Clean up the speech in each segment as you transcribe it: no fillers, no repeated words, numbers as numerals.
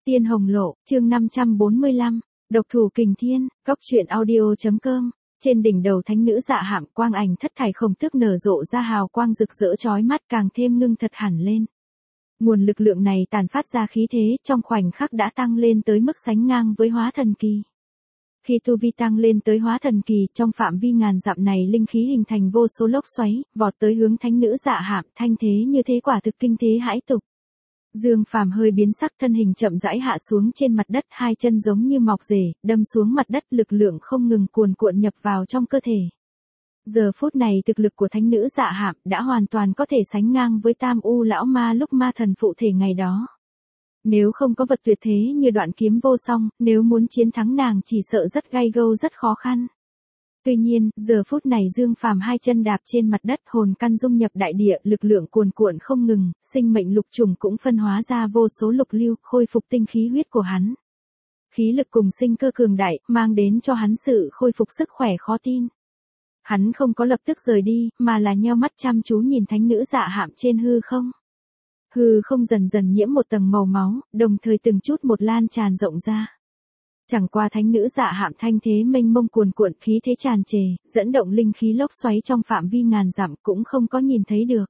Tiên Hồng Lộ, chương 545, Độc thủ kình thiên, góc truyện audio.com. Trên đỉnh đầu thánh nữ Dạ Hạm, quang ảnh thất thải khổng tước nở rộ ra hào quang rực rỡ chói mắt, càng thêm ngưng thật hẳn lên. Nguồn lực lượng này tàn phát ra khí thế trong khoảnh khắc đã tăng lên tới mức sánh ngang với hóa thần kỳ. Khi tu vi tăng lên tới hóa thần kỳ, trong phạm vi ngàn dặm này linh khí hình thành vô số lốc xoáy, vọt tới hướng thánh nữ Dạ Hạm, thanh thế như thế quả thực kinh thế hãi tục. Dương Phàm hơi biến sắc, thân hình chậm rãi hạ xuống trên mặt đất, hai chân giống như mọc rễ, đâm xuống mặt đất, lực lượng không ngừng cuồn cuộn nhập vào trong cơ thể. Giờ phút này thực lực của thánh nữ Dạ Hạm đã hoàn toàn có thể sánh ngang với Tam U lão ma lúc ma thần phụ thể ngày đó. Nếu không có vật tuyệt thế như đoạn kiếm vô song, nếu muốn chiến thắng nàng chỉ sợ rất gay go, rất khó khăn. Tuy nhiên, giờ phút này Dương Phàm hai chân đạp trên mặt đất, hồn căn dung nhập đại địa, lực lượng cuồn cuộn không ngừng, sinh mệnh lục trùng cũng phân hóa ra vô số lục lưu, khôi phục tinh khí huyết của hắn. Khí lực cùng sinh cơ cường đại, mang đến cho hắn sự khôi phục sức khỏe khó tin. Hắn không có lập tức rời đi, mà là nheo mắt chăm chú nhìn thánh nữ Dạ Hạm trên hư không. Hư không dần dần nhiễm một tầng màu máu, đồng thời từng chút một lan tràn rộng ra. Chẳng qua thánh nữ Dạ Hạm thanh thế mênh mông cuồn cuộn, khí thế tràn trề, dẫn động linh khí lốc xoáy trong phạm vi ngàn dặm cũng không có nhìn thấy được.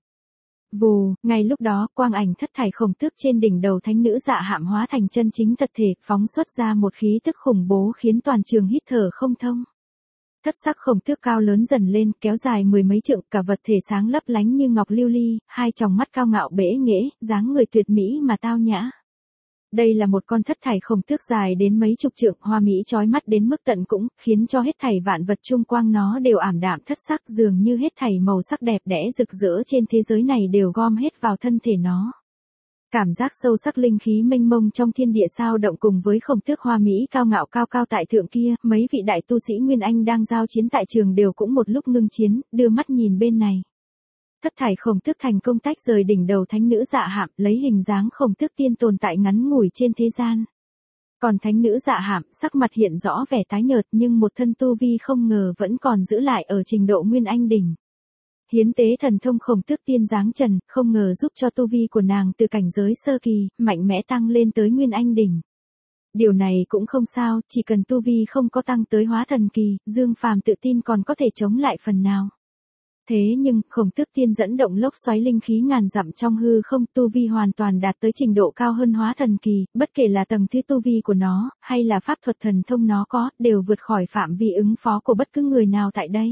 Vù, ngay lúc đó, quang ảnh thất thải khổng tước trên đỉnh đầu thánh nữ Dạ Hạm hóa thành chân chính thật thể, phóng xuất ra một khí tức khủng bố khiến toàn trường hít thở không thông. Thất sắc khổng tước cao lớn dần lên, kéo dài mười mấy trượng, cả vật thể sáng lấp lánh như ngọc lưu ly, hai tròng mắt cao ngạo bẽ nghễ, dáng người tuyệt mỹ mà tao nhã. Đây là một con thất thải khổng tước dài đến mấy chục trượng, hoa mỹ chói mắt đến mức tận cùng, khiến cho hết thảy vạn vật chung quanh nó đều ảm đạm thất sắc, dường như hết thảy màu sắc đẹp đẽ rực rỡ trên thế giới này đều gom hết vào thân thể nó. Cảm giác sâu sắc linh khí mênh mông trong thiên địa sao động cùng với khổng tước hoa mỹ cao ngạo cao cao tại thượng kia, mấy vị đại tu sĩ Nguyên Anh đang giao chiến tại trường đều cũng một lúc ngưng chiến, đưa mắt nhìn bên này. Thất thải khổng tước thành công tách rời đỉnh đầu thánh nữ Dạ Hạm, lấy hình dáng khổng tước tiên tồn tại ngắn ngủi trên thế gian. Còn thánh nữ Dạ Hạm, sắc mặt hiện rõ vẻ tái nhợt, nhưng một thân tu vi không ngờ vẫn còn giữ lại ở trình độ Nguyên Anh đỉnh. Hiến tế thần thông khổng tước tiên dáng trần, không ngờ giúp cho tu vi của nàng từ cảnh giới sơ kỳ, mạnh mẽ tăng lên tới Nguyên Anh đỉnh. Điều này cũng không sao, chỉ cần tu vi không có tăng tới hóa thần kỳ, Dương Phàm tự tin còn có thể chống lại phần nào. Thế nhưng, khổng tước tiên dẫn động lốc xoáy linh khí ngàn dặm trong hư không, tu vi hoàn toàn đạt tới trình độ cao hơn hóa thần kỳ, bất kể là tầng thứ tu vi của nó, hay là pháp thuật thần thông nó có, đều vượt khỏi phạm vi ứng phó của bất cứ người nào tại đây.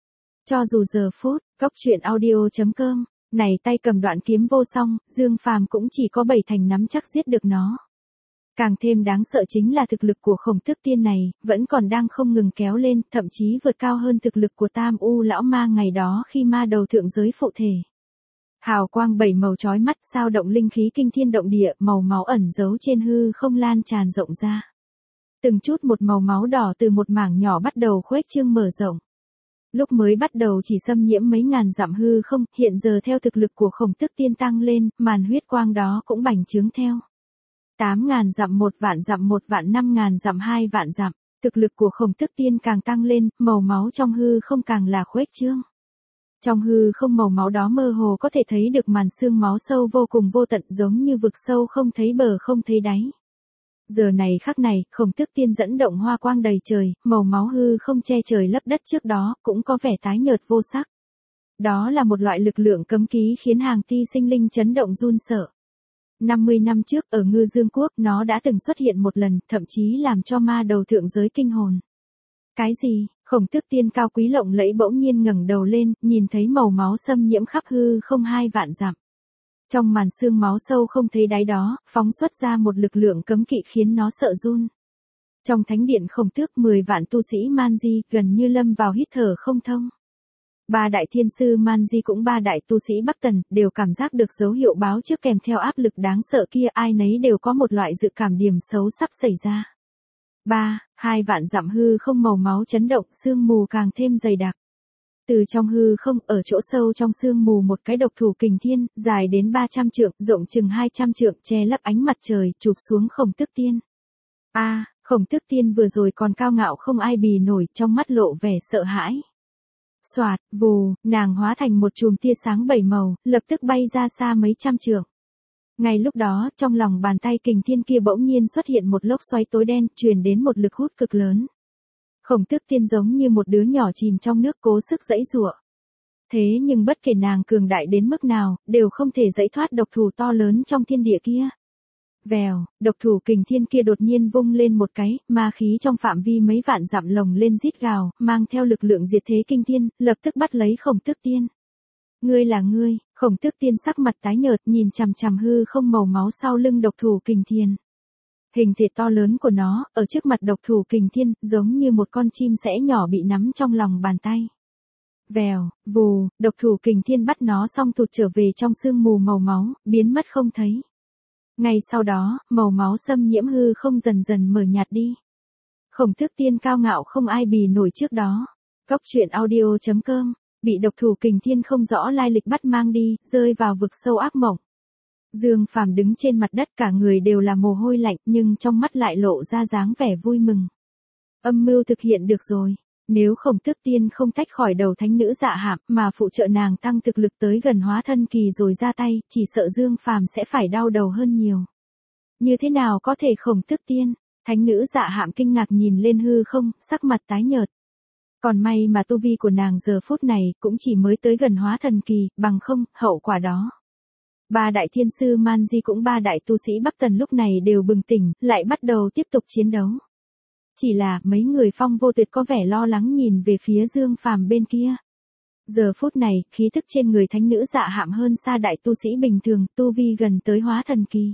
Cho dù giờ phút, góc truyện audio.com, này tay cầm đoạn kiếm vô song, Dương Phàm cũng chỉ có 7 thành nắm chắc giết được nó. Càng thêm đáng sợ chính là thực lực của khổng tước tiên này, vẫn còn đang không ngừng kéo lên, thậm chí vượt cao hơn thực lực của Tam U lão ma ngày đó khi ma đầu thượng giới phụ thể. Hào quang 7 màu chói mắt, sao động linh khí kinh thiên động địa, màu máu ẩn giấu trên hư không lan tràn rộng ra. Từng chút một màu máu đỏ từ một mảng nhỏ bắt đầu khuếch trương mở rộng. Lúc mới bắt đầu chỉ xâm nhiễm mấy ngàn dặm hư không, hiện giờ theo thực lực của khổng tước tiên tăng lên, màn huyết quang đó cũng bành trướng theo. 8.000 dặm 1 vạn dặm 1 vạn 5.000 dặm 2 vạn dặm, thực lực của khổng tước tiên càng tăng lên, màu máu trong hư không càng là khuếch trương. Trong hư không màu máu đó mơ hồ có thể thấy được màn xương máu sâu vô cùng vô tận, giống như vực sâu không thấy bờ không thấy đáy. Giờ này khắc này, khổng tước tiên dẫn động hoa quang đầy trời, màu máu hư không che trời lấp đất trước đó, cũng có vẻ tái nhợt vô sắc. Đó là một loại lực lượng cấm ký khiến hàng ti sinh linh chấn động run sợ. 50 năm trước, ở Ngư Dương Quốc, nó đã từng xuất hiện một lần, thậm chí làm cho ma đầu thượng giới kinh hồn. Cái gì? Khổng tước tiên cao quý lộng lẫy bỗng nhiên ngẩng đầu lên, nhìn thấy màu máu xâm nhiễm khắp hư không 2 vạn dặm. Trong màn xương máu sâu không thấy đáy đó, phóng xuất ra một lực lượng cấm kỵ khiến nó sợ run. Trong thánh điện khổng tước 10 vạn tu sĩ Man-di gần như lâm vào hít thở không thông. 3 đại thiên sư Man-di cũng 3 đại tu sĩ Bắc Tần, đều cảm giác được dấu hiệu báo trước kèm theo áp lực đáng sợ kia, ai nấy đều có một loại dự cảm điểm xấu sắp xảy ra. 2 vạn dặm hư không màu máu chấn động, sương mù càng thêm dày đặc. Từ trong hư không, ở chỗ sâu trong sương mù một cái độc thủ kình thiên, dài đến 300 trượng, rộng chừng 200 trượng, che lấp ánh mặt trời, chụp xuống khổng tước tiên. Khổng tước tiên vừa rồi còn cao ngạo không ai bì nổi, trong mắt lộ vẻ sợ hãi. Soạt, vù, nàng hóa thành một chùm tia sáng 7 màu, lập tức bay ra xa mấy trăm trượng. Ngay lúc đó, trong lòng bàn tay Kình Thiên kia bỗng nhiên xuất hiện một lốc xoáy tối đen, truyền đến một lực hút cực lớn. Khổng Tước Tiên giống như một đứa nhỏ chìm trong nước cố sức giãy giụa. Thế nhưng bất kể nàng cường đại đến mức nào, đều không thể giãy thoát độc thủ to lớn trong thiên địa kia. Vèo, độc thủ Kình Thiên kia đột nhiên vung lên một cái, ma khí trong phạm vi mấy vạn dặm lồng lên rít gào, mang theo lực lượng diệt thế kinh thiên, lập tức bắt lấy Khổng Tước Tiên. Ngươi là ngươi, Khổng Tước Tiên sắc mặt tái nhợt nhìn chằm chằm hư không màu máu sau lưng độc thủ Kình Thiên. Hình thể to lớn của nó, ở trước mặt độc thủ Kình Thiên, giống như một con chim sẻ nhỏ bị nắm trong lòng bàn tay. Vèo, vù, độc thủ Kình Thiên bắt nó xong tụt trở về trong sương mù màu máu, biến mất không thấy. Ngay sau đó, màu máu xâm nhiễm hư không dần dần mờ nhạt đi. Khổng Tước Tiên cao ngạo không ai bì nổi trước đó. Cốc truyện audio.com, bị độc thủ Kình Thiên không rõ lai lịch bắt mang đi, rơi vào vực sâu ác mộng. Dương Phàm đứng trên mặt đất cả người đều là mồ hôi lạnh nhưng trong mắt lại lộ ra dáng vẻ vui mừng. Âm mưu thực hiện được rồi. Nếu Khổng Tước Tiên không tách khỏi đầu thánh nữ Dạ Hạm mà phụ trợ nàng tăng thực lực tới gần hóa thân kỳ rồi ra tay, chỉ sợ Dương Phàm sẽ phải đau đầu hơn nhiều. Như thế nào có thể Khổng Tước Tiên? Thánh nữ Dạ Hạm kinh ngạc nhìn lên hư không, sắc mặt tái nhợt. Còn may mà tu vi của nàng giờ phút này cũng chỉ mới tới gần hóa thần kỳ, bằng không, hậu quả đó. Ba đại thiên sư Man Di cũng ba đại tu sĩ Bắc Tần lúc này đều bừng tỉnh, lại bắt đầu tiếp tục chiến đấu. Chỉ là mấy người Phong Vô Tuyệt có vẻ lo lắng nhìn về phía Dương Phàm bên kia. Giờ phút này, khí thức trên người thánh nữ Dạ Hạm hơn xa đại tu sĩ bình thường, tu vi gần tới hóa thần kỳ.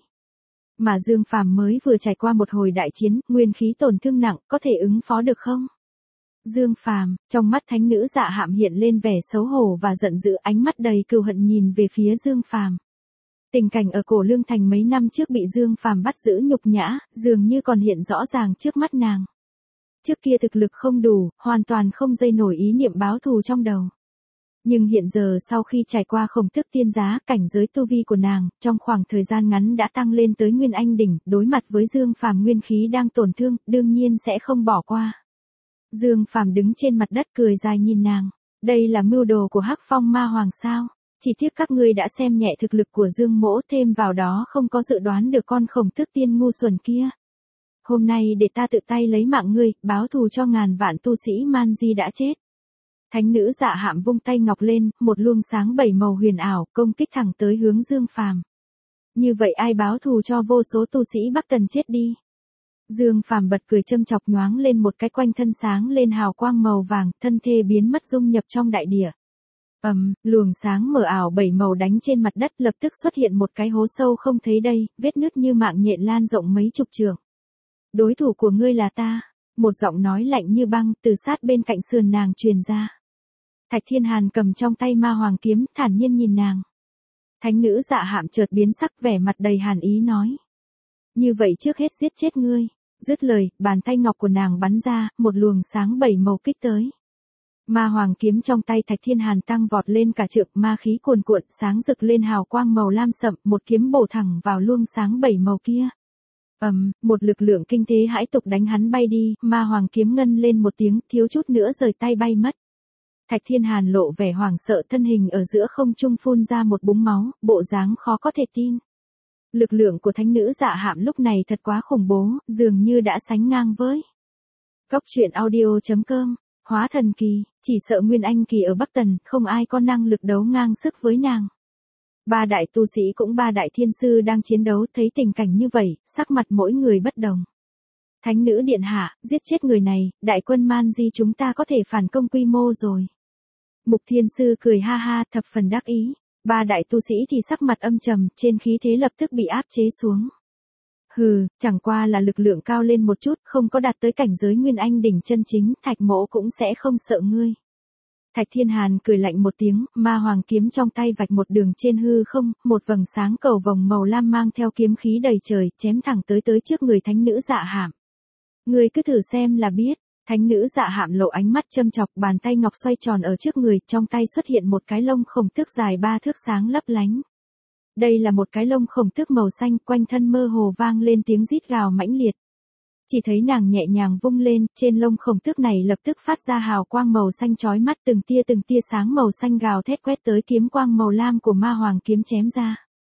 Mà Dương Phàm mới vừa trải qua một hồi đại chiến, nguyên khí tổn thương nặng, có thể ứng phó được không? Dương Phàm, trong mắt thánh nữ Dạ Hạm hiện lên vẻ xấu hổ và giận dữ, ánh mắt đầy cừu hận nhìn về phía Dương Phàm. Tình cảnh ở Cổ Lương Thành mấy năm trước bị Dương Phàm bắt giữ nhục nhã, dường như còn hiện rõ ràng trước mắt nàng. Trước kia thực lực không đủ, hoàn toàn không dây nổi ý niệm báo thù trong đầu. Nhưng hiện giờ sau khi trải qua Khổng Tước Tiên giá, cảnh giới tu vi của nàng, trong khoảng thời gian ngắn đã tăng lên tới Nguyên Anh đỉnh, đối mặt với Dương Phàm nguyên khí đang tổn thương, đương nhiên sẽ không bỏ qua. Dương Phàm đứng trên mặt đất cười dài nhìn nàng, đây là mưu đồ của Hắc Phong Ma Hoàng sao? Chỉ tiếc các ngươi đã xem nhẹ thực lực của Dương Mỗ, thêm vào đó không có dự đoán được con Khổng Tước Tiên ngu xuẩn kia. Hôm nay để ta tự tay lấy mạng ngươi, báo thù cho ngàn vạn tu sĩ Man Di đã chết. Thánh nữ Dạ Hạm vung tay ngọc lên, một luồng sáng bảy màu huyền ảo, công kích thẳng tới hướng Dương Phàm. Như vậy ai báo thù cho vô số tu sĩ Bắc Tần chết đi? Dương Phàm bật cười châm chọc nhoáng lên một cái, quanh thân sáng lên hào quang màu vàng, thân thể biến mất dung nhập trong đại địa. Luồng sáng mờ ảo bảy màu đánh trên mặt đất, lập tức xuất hiện một cái hố sâu không thấy đây, vết nứt như mạng nhện lan rộng mấy chục trượng. Đối thủ của ngươi là ta, một giọng nói lạnh như băng từ sát bên cạnh sườn nàng truyền ra. Thạch Thiên Hàn cầm trong tay Ma Hoàng kiếm, thản nhiên nhìn nàng. Thánh nữ Dạ Hạm chợt biến sắc, vẻ mặt đầy hàn ý nói: như vậy trước hết giết chết ngươi. Dứt lời, bàn tay ngọc của nàng bắn ra, một luồng sáng bảy màu kích tới. Ma Hoàng kiếm trong tay Thạch Thiên Hàn tăng vọt lên cả trượng, ma khí cuồn cuộn, sáng rực lên hào quang màu lam sậm, một kiếm bổ thẳng vào luồng sáng bảy màu kia. Một lực lượng kinh thế hãi tục đánh hắn bay đi, Ma Hoàng kiếm ngân lên một tiếng, thiếu chút nữa rời tay bay mất. Thạch Thiên Hàn lộ vẻ hoảng sợ, thân hình ở giữa không trung phun ra một búng máu, bộ dáng khó có thể tin. Lực lượng của thánh nữ Dạ Hạm lúc này thật quá khủng bố, dường như đã sánh ngang với Cốc truyện audio.com. Hóa thần kỳ, chỉ sợ Nguyên Anh kỳ ở Bắc Tần, không ai có năng lực đấu ngang sức với nàng. Ba đại tu sĩ cũng ba đại thiên sư đang chiến đấu, thấy tình cảnh như vậy, sắc mặt mỗi người bất đồng. Thánh nữ điện hạ, giết chết người này, đại quân Man Di chúng ta có thể phản công quy mô rồi. Mục Thiên Sư cười ha ha, thập phần đắc ý. Ba đại tu sĩ thì sắc mặt âm trầm, trên khí thế lập tức bị áp chế xuống. Hừ, chẳng qua là lực lượng cao lên một chút, không có đạt tới cảnh giới Nguyên Anh đỉnh chân chính, Thạch Mỗ cũng sẽ không sợ ngươi. Thạch Thiên Hàn cười lạnh một tiếng, Ma Hoàng kiếm trong tay vạch một đường trên hư không, một vầng sáng cầu vồng màu lam mang theo kiếm khí đầy trời, chém thẳng tới trước người thánh nữ Dạ Hạm. Ngươi cứ thử xem là biết. Thánh nữ Dạ Hạm lộ ánh mắt châm chọc, bàn tay ngọc xoay tròn ở trước người, trong tay xuất hiện một cái lông khổng tước dài 3 thước sáng lấp lánh. Đây là một cái lông khổng tước màu xanh, quanh thân mơ hồ vang lên tiếng rít gào mãnh liệt. Chỉ thấy nàng nhẹ nhàng vung lên, trên lông khổng tước này lập tức phát ra hào quang màu xanh chói mắt, từng tia sáng màu xanh gào thét quét tới kiếm quang màu lam của Ma Hoàng kiếm chém ra.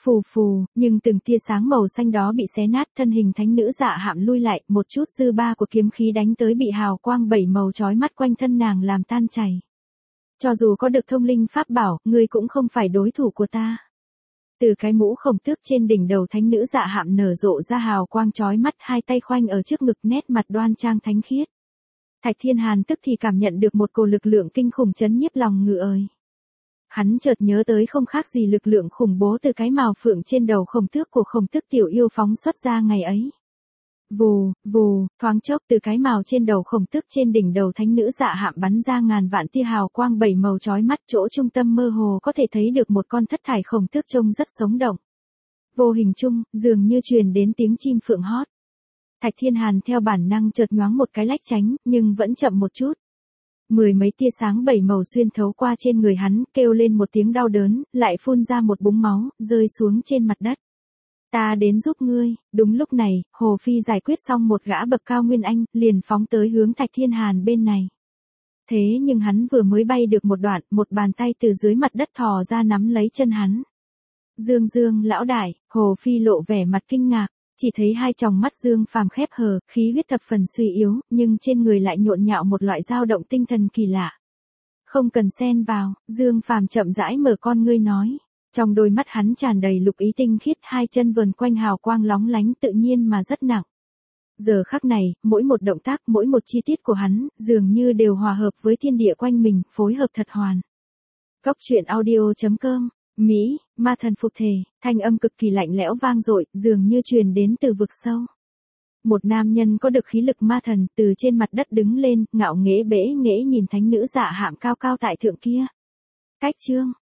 Phù phù, nhưng từng tia sáng màu xanh đó bị xé nát, thân hình thánh nữ Dạ Hạm lui lại, một chút dư ba của kiếm khí đánh tới bị hào quang bảy màu chói mắt quanh thân nàng làm tan chảy. Cho dù có được thông linh pháp bảo, ngươi cũng không phải đối thủ của ta. Từ cái mũ khổng tước trên đỉnh đầu thánh nữ Dạ Hạm nở rộ ra hào quang chói mắt, hai tay khoanh ở trước ngực, nét mặt đoan trang thánh khiết. Thạch Thiên Hàn tức thì cảm nhận được một cổ lực lượng kinh khủng chấn nhiếp lòng ngự ơi. Hắn chợt nhớ tới không khác gì lực lượng khủng bố từ cái mào phượng trên đầu khổng tước của khổng tước tiểu yêu phóng xuất ra ngày ấy. Vù, vù, thoáng chốc từ cái mào trên đầu khổng tước trên đỉnh đầu thánh nữ Dạ Hạm bắn ra ngàn vạn tia hào quang bảy màu chói mắt, chỗ trung tâm mơ hồ có thể thấy được một con thất thải khổng tước trông rất sống động. Vô hình chung, dường như truyền đến tiếng chim phượng hót. Thạch Thiên Hàn theo bản năng chợt nhoáng một cái lách tránh, nhưng vẫn chậm một chút. Mười mấy tia sáng bảy màu xuyên thấu qua trên người hắn, kêu lên một tiếng đau đớn, lại phun ra một búng máu, rơi xuống trên mặt đất. Ta đến giúp ngươi. Đúng lúc này, Hồ Phi giải quyết xong một gã bậc cao nguyên anh, liền phóng tới hướng Thạch Thiên Hàn bên này. Thế nhưng hắn vừa mới bay được một đoạn, một bàn tay từ dưới mặt đất thò ra nắm lấy chân hắn. Dương Dương lão đại, Hồ Phi lộ vẻ mặt kinh ngạc, chỉ thấy hai tròng mắt Dương Phàm khép hờ, khí huyết thập phần suy yếu, nhưng trên người lại nhộn nhạo một loại dao động tinh thần kỳ lạ. Không cần xen vào, Dương Phàm chậm rãi mở con ngươi nói. Trong đôi mắt hắn tràn đầy lục ý tinh khiết, hai chân vần quanh hào quang lóng lánh tự nhiên mà rất nặng. Giờ khắc này, mỗi một động tác, mỗi một chi tiết của hắn, dường như đều hòa hợp với thiên địa quanh mình, phối hợp thật hoàn. Góc truyện audio.com, Mỹ, ma thần phục thể, thanh âm cực kỳ lạnh lẽo vang dội, dường như truyền đến từ vực sâu. Một nam nhân có được khí lực ma thần, từ trên mặt đất đứng lên, ngạo nghễ bẽ nghễ nhìn thánh nữ Dạ Hạm cao cao tại thượng kia. Cách chương